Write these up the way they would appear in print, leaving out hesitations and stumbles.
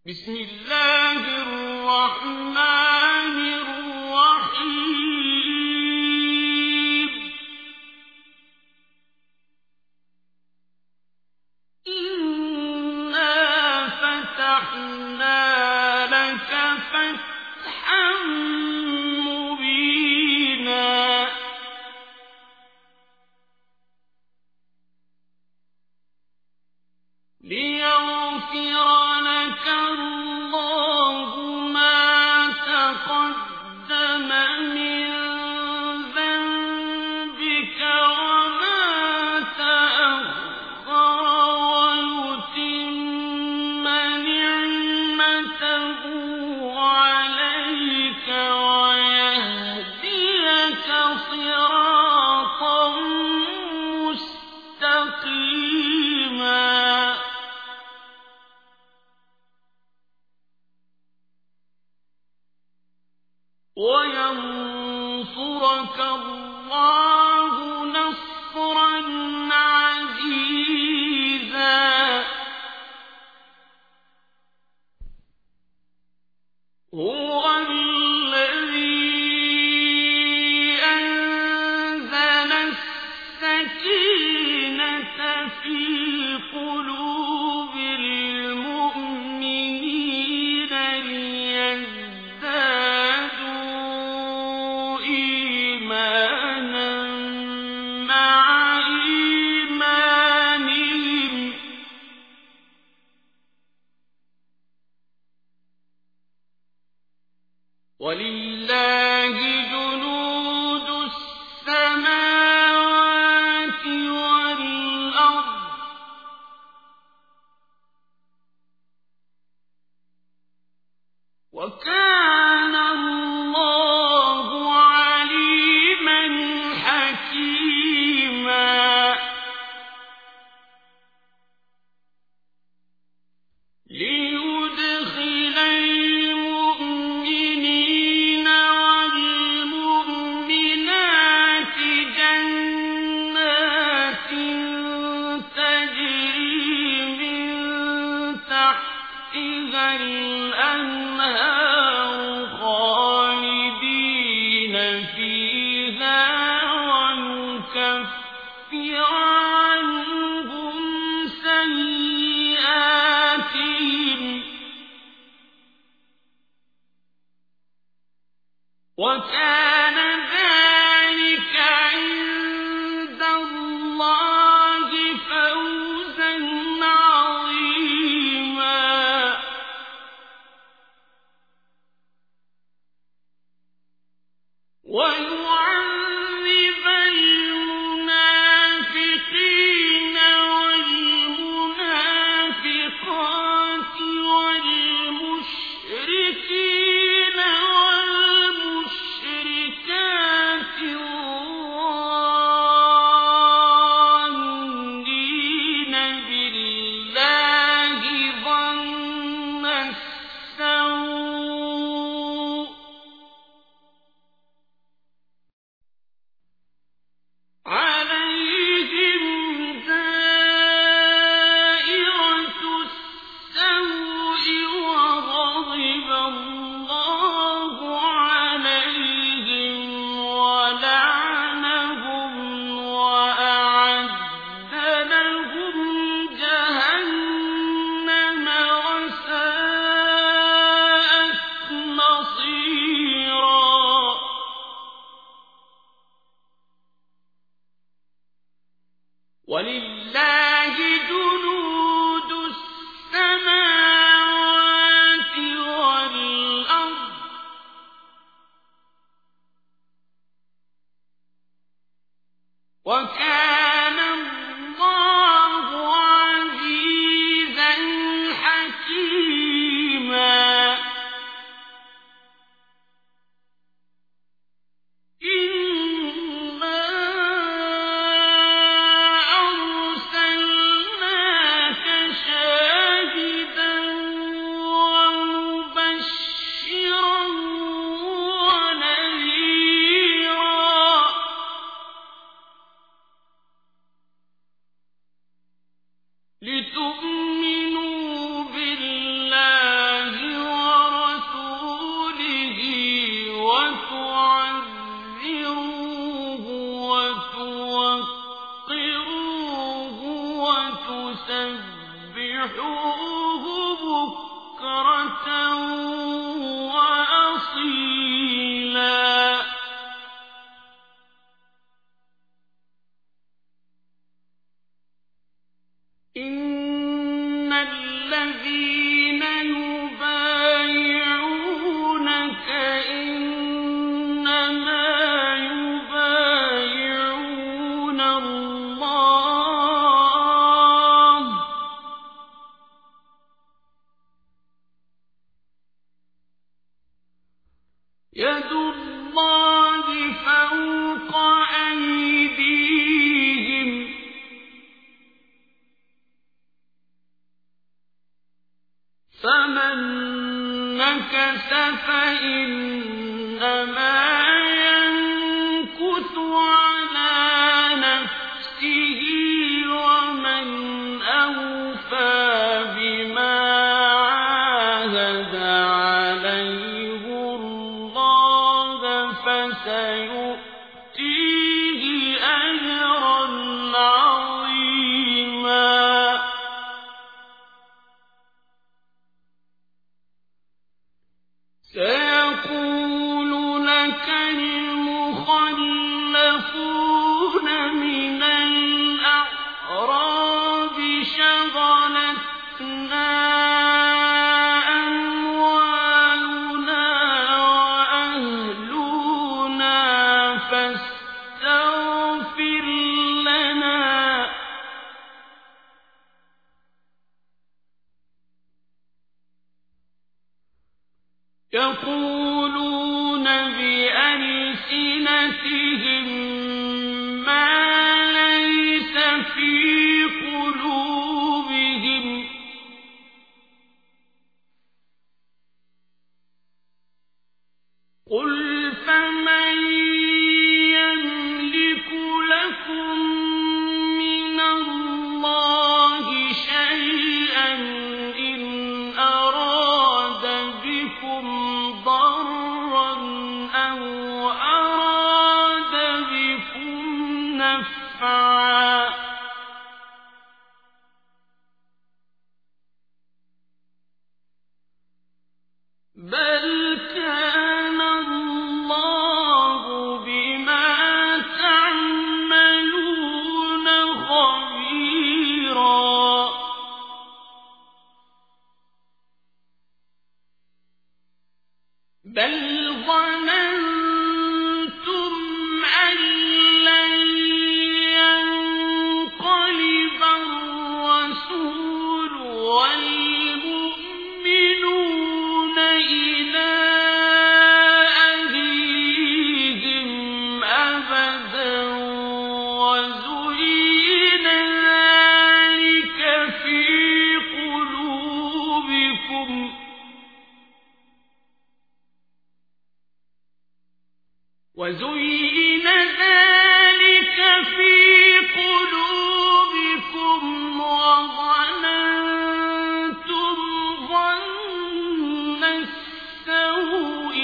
بسم الله الرحمن الرحيم. إنا فتحنا لك فتحا مبينا ليغفر لك الله ما تقدم من ذنبك وما تأخر ويتم نعمته عليك ويهديك صراطا مستقيما وينصرك الله نصرا عزيزا. هو الذي أنزل السكينة في قلوب المؤمنين ليزدادوا إيمانا مع إيمانهم ولله جنود السماوات والأرض وكان الله عليما حكيما. ليدخل المؤمنين والمؤمنات جنات تجري من تحتها الأنهار خالدين فيها ويكفر عنهم سيئاتهم وكان ذلك عند الله فوزا عظيما. ويعذب المنافقين والمنافقات والمشركين والمشركات الظانين بالله ظن السوء عليهم دائرة السوء وغضب الله عليهم ولعنهم وأعد لهم جهنم وساءت يد الله فوق أيديهم فمن نكث فإنما ينكث على نفسه ومن أوفى بما عاهد عليه الله فسيؤتيه أجرا عظيما سيقول لك المخلفون من الأعراب شغلتنا أموالنا وأهلنا فاستغفر لنا يقولون بألسنتهم ما ليس في قلوبهم قل فمن يملك لكم من الله شيئا إن أراد بكم ضرا أو أراد بكم نفعا بل كان الله بما تعملون خبيرا بل ظننتم أن لن ينقلب الرسول والمؤمنون إلى أهليهم أبدا وزين ذلك في قلوبكم وزين ذلك في قلوبكم وظننتم ظن السوء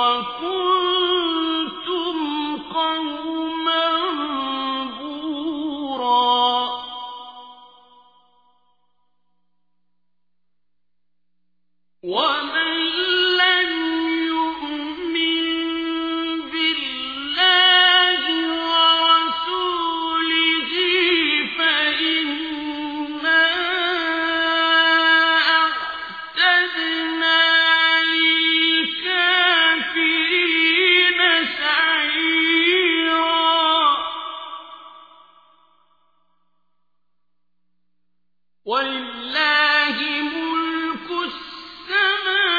وكنتم قوما بورا ومن لم يؤمن بالله ورسوله فإنا أعتدنا للكافرين سعيرا ولله ملك السماوات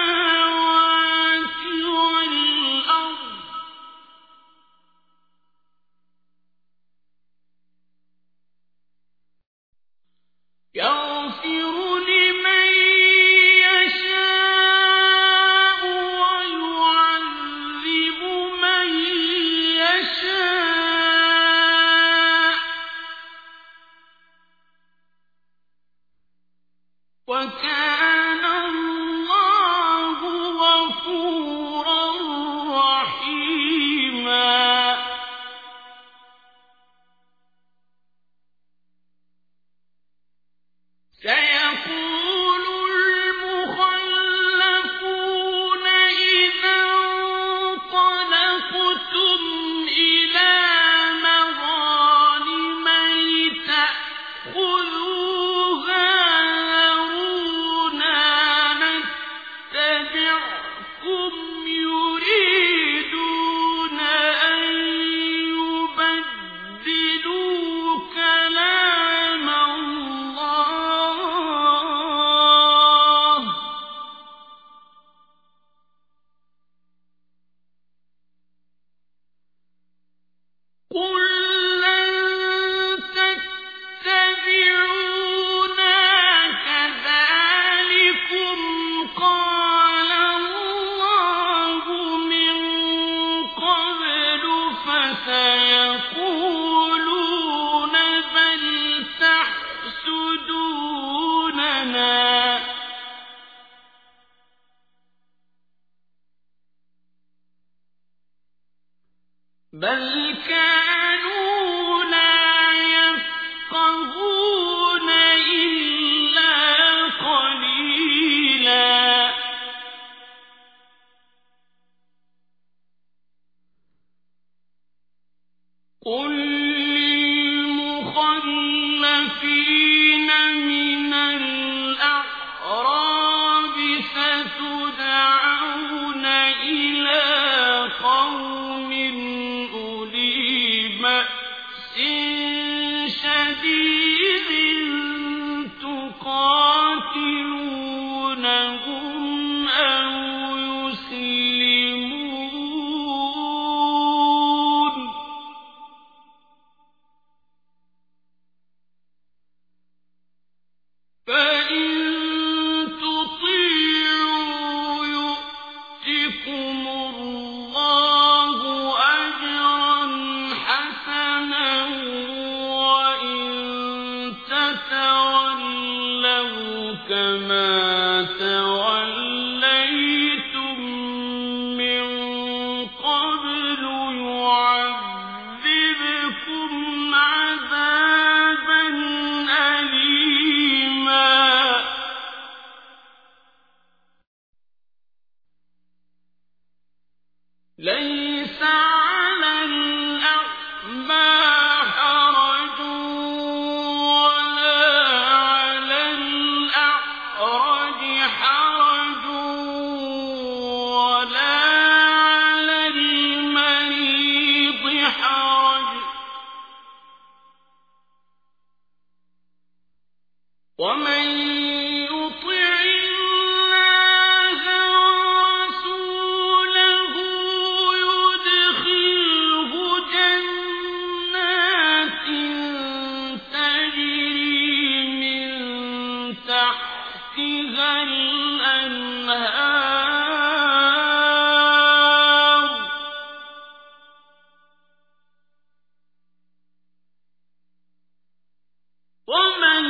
بل كانوا لا يفقهون إلا قليلا قل للمخلفين من الأعراب ستدعون إلى قوم أولي بأس شديد تقاتلونهم أو يسلمون فإن تطيعوا يؤتكم الله أجرا حسنا وإن تتولوا كما توليتم من قبل يعذبكم عذابا أليما ليس على الأعمى حرج ولا على الأعرج حرج ولا على المريض حرج ومن يطع الله ورسوله يدخله جنات تجري من تحتها الأنهار ومن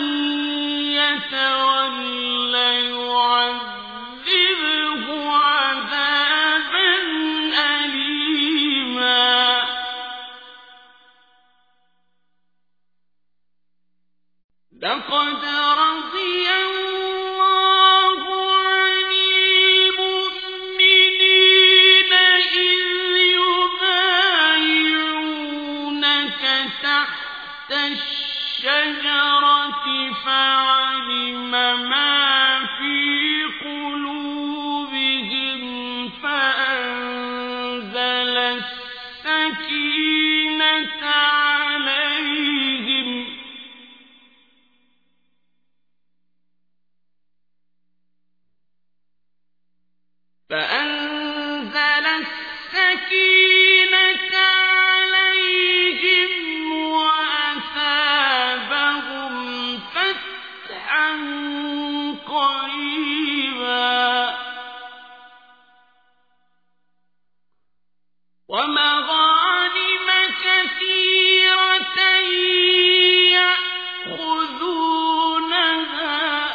يتول يعذبه عذابا أليما لقد رضي الله عن المؤمنين إذ يبايعونك تحت الشجرة فعلم ما في قلوبهم فأنزل السكينة عليهم وأثابهم فتحا قريبا ومغانم كثيرة يأخذونها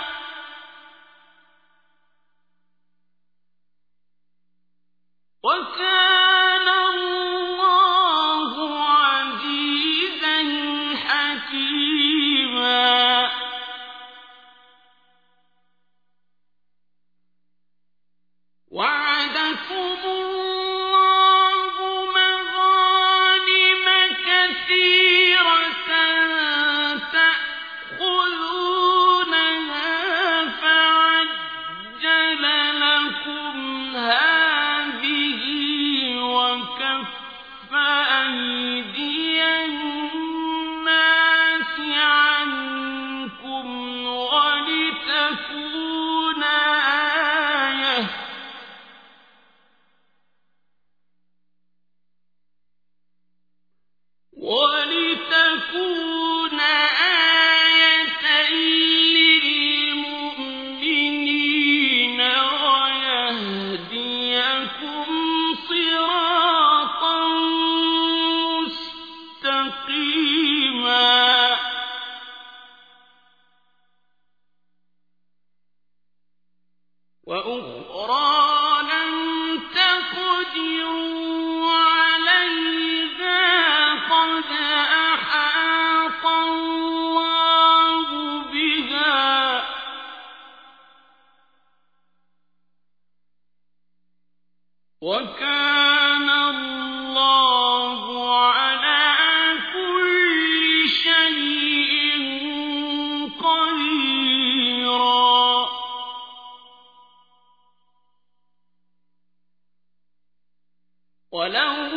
وكان الله عزيزا حكيما وعدكم الله مغانم كثيرة تأخذونها فعجل لكم هذه وكف أيدي الناس عنكم ولتكون آية للمؤمنين ويهديكم صراطا مستقيما وأخرى لم تقدروا عليها وكان الله على كل شيء قديرا ولو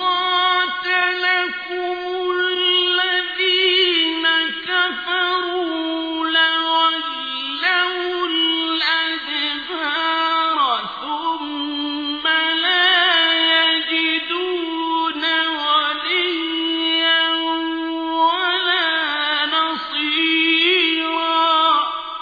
قاتلكم الذين كفروا لولوا الأدبار ثم لا يجدون وليا ولا نصيرا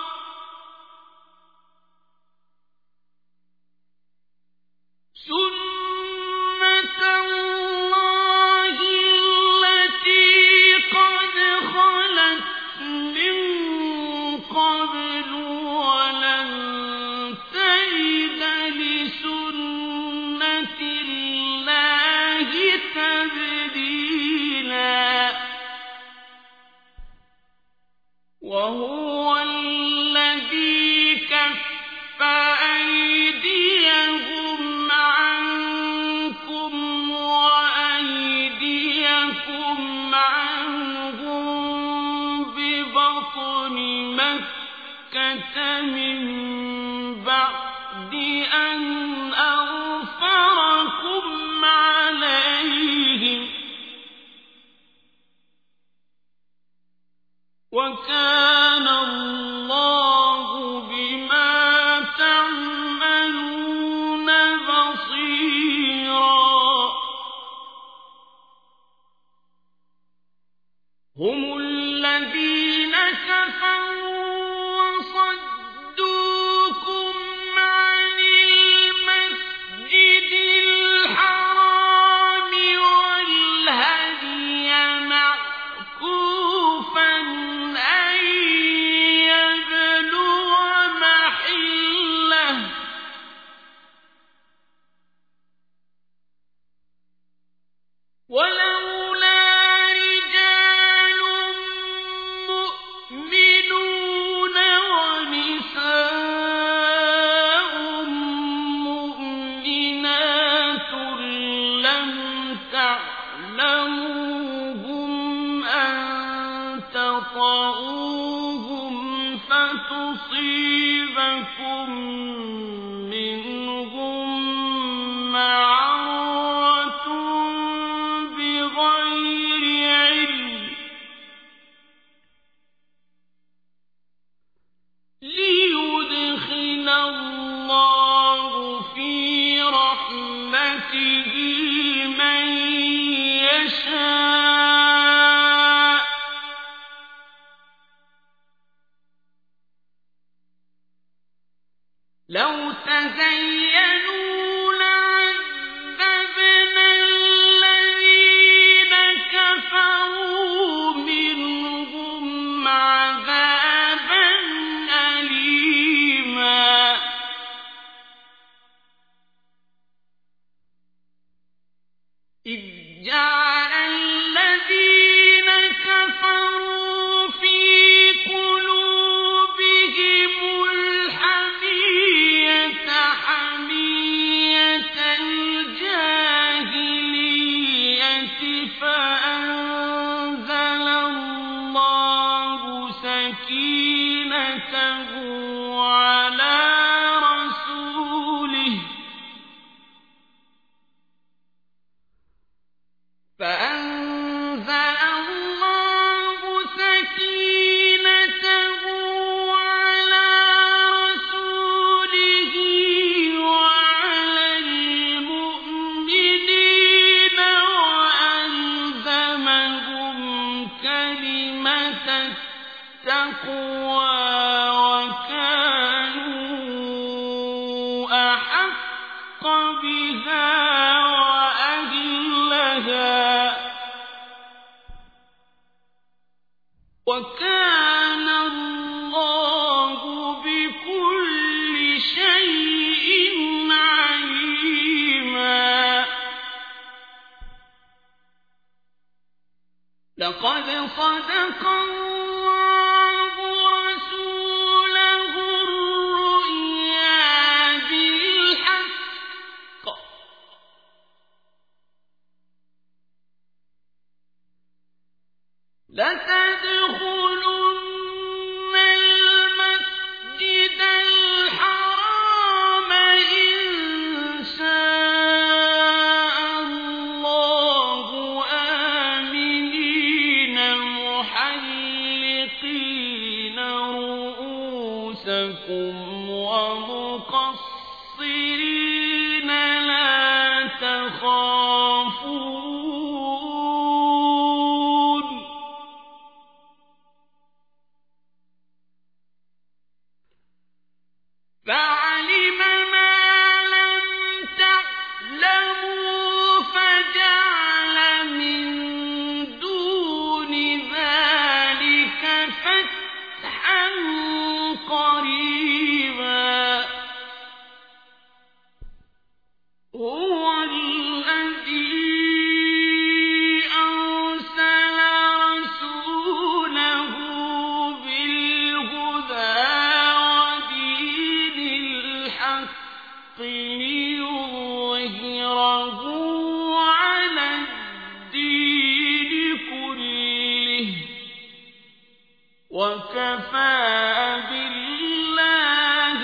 سنة الله التي قد خلت من قبل ولن تجد لسنة الله تبديلا وهو الذي كف أيديهم عنكم وأيديكم عنهم ببطن مكة من بعد أن أظفركم عليهم وكان الله بما تعملون بصيرا هم الذين كفروا وصدوكم عن المسجد الحرام والهدي معكوفا أن يبلغ محله ولولا رجال مؤمنون ونساء مؤمنات لم تعلموهم أن تطؤوهم فتصيبكم منهم معرة بغير علم ليدخل الله في رحمته من يشاء لو تزينوا لعذبنا الذين كفروا منهم عذابا أليما إذ جعل الذين كفروا في قلوبهم الحمية حمية الجاهلية فأنزل الله سكينته على رسوله فأنزل الله سكينته على رسوله وعلى المؤمنين وألزمهم كلمة التقوى وكانوا أحق بها وأهلها وكان الله بكل شيء عليما لقد صدق الله رسوله الرؤيا بالحق هو الذي أرسل رسوله بالهدى ودين الحق ليظهره على الدين كله وكفى بالله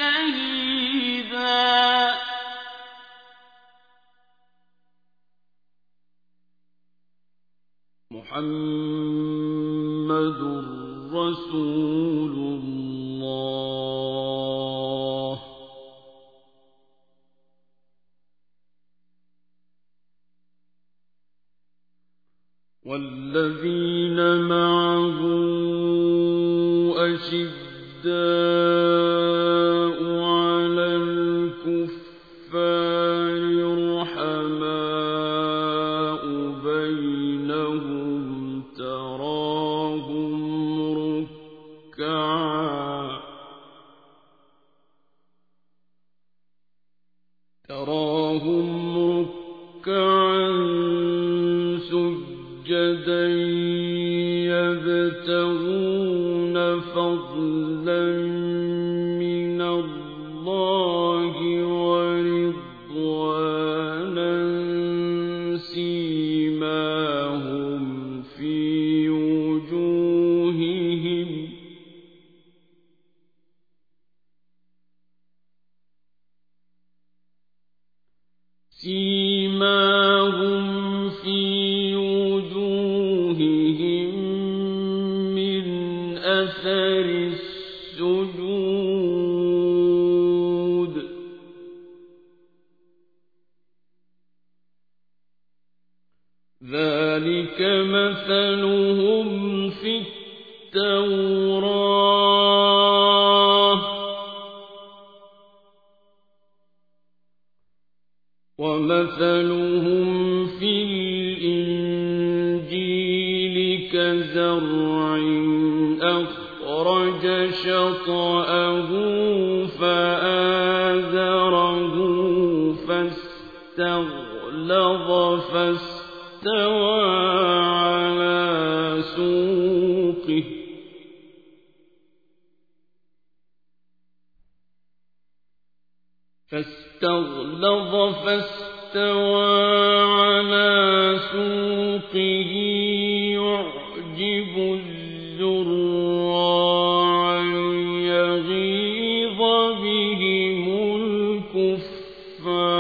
شهيدا. محمد رسول الله والذين معه أشداء على الكفار رحماء بينهم تراهم ركعا سجدا يبتغون فضلا من الله ورضوانا سيماهم في وجوههم من أثر السجود ذلك مثلهم في التوراة ومثلهم في الإنجيل كزرع أخرج شطأه فآزره فاستغلظ فاستوى على سوقه يعجب الزراع ليغيظ بهم الكفار